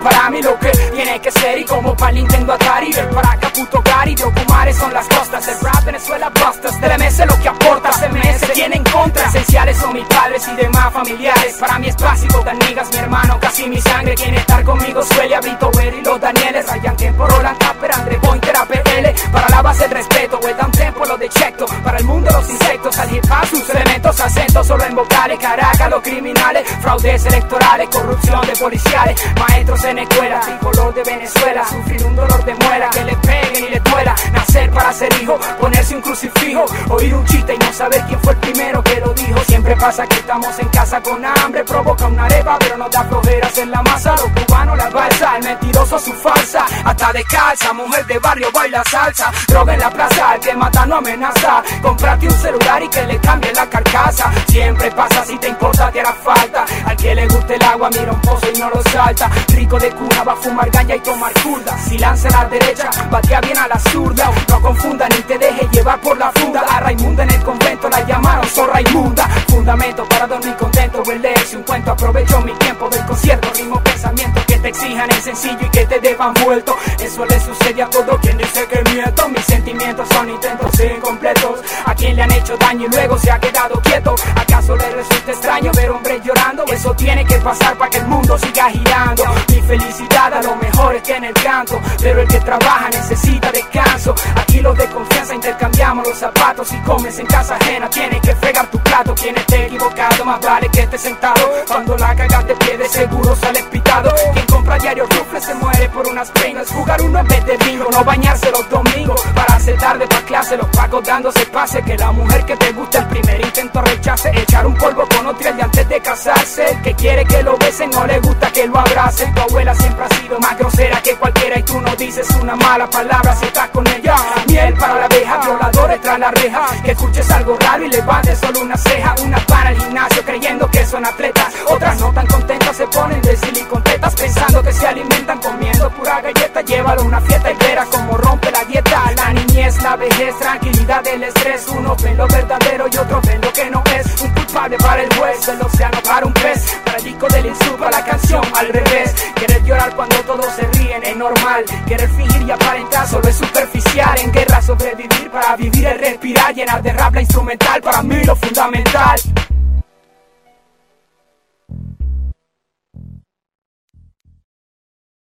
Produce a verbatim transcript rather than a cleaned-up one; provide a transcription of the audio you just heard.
para mí lo que tiene que ser. Y como para Nintendo Atari, del para Caputo Gary, de Ocumares son las costas. El rap Venezuela Busters, del M S lo que aporta, C M S tiene en contra. Esenciales son mis padres y demás familiares. Para mí es básico, tan niggas, mi hermano, casi mi sangre. Quien estar conmigo suele a Brito Ver y los Danieles. Ryan Tempo, Roland Tapper, André Pointer, A P L. Para la base el respeto, el down tempo, lo de Checto. Para el mundo los insectos, al hip hop sus elementos, acentos solo en vocales. Caracas los criminales, fraudes electorales, corrupción de policiales, maestros en escuela, tricolor de Venezuela, sufrir un dolor de muela, que le peguen y le duela, nacer para ser hijo, ponerse un crucifijo, oír un chiste y no saber quién fue el primero que lo dijo. Siempre pasa que estamos en casa con hambre, provoca una arepa pero nos da flojera hacer la masa. Los cubanos la balsa, el mentiroso su falsa, hasta descalza, mujer de barrio baila salsa, droga en la plaza, el que mata no amenaza, comprate un celular y que le cambie la carcasa. Siempre pasa, si te importa te hará falta, al que le guste el agua mira un pozo y no lo salta. Rico de cuna va a fumar ganja y tomar curda, si lanza a la derecha batea bien a la zurda. No confunda ni te deje llevar por la funda, a Raimunda en el convento la llamaron zorra inmunda. Fundamento para dormir contento, o leerse un cuento, aprovecho mi tiempo del concierto, ritmo pensamiento que te exijan el sencillo y que te deban vuelto. Eso le sucede a todo quien dice que miento, mis sentimientos son intentos incompletos. A quien le han hecho daño y luego se ha quedado quieto, ¿acaso le resulta extraño ver hombres llorando? Eso tiene que pasar para que el mundo siga girando. Mi felicidad a lo mejor es que en el canto, pero el que trabaja necesita descanso. Aquí los de confianza intercambiamos los zapatos, si comes en casa ajena tienes que fregar tu plato. Quien esté equivocado más vale que esté sentado, cuando la cagas de pie de seguro sales pitado. Quien compra diario rufles se muere por unas pringas, jugar uno en vez de bingo, no bañarse los domingos, pararse tarde pa' clase, los pacos dándose pase, que la mujer que te gusta el primer intento rechace, echar un polvo con otra el de antes de casarse, el que quiere que lo besen no le gusta que lo abrace. Tu abuela siempre ha sido más grosera que cualquiera y tú no dices una mala palabra si estás con ella. Miel para la abeja, violadores tras la reja, que escuches algo raro y levantes solo una ceja. Unas van al gimnasio creyendo que son atletas, otras no tan contentas se ponen de silicontetas pensando que se alimentan comiendo pura galleta. Llévalo a una fiesta y verás como rompe la dieta. La niñez, la vejez, tranquilidad del estrés, uno ve lo verdadero y otro ve lo que no es. Un culpable para el juez, el océano para un pez, para el disco del insulto a la canción al revés. Querer llorar cuando todos se ríen es normal, querer fingir y aparentar solo es superficial. En guerra sobrevivir para vivir es respirar, llenar de rap la instrumental, para mí lo fundamental.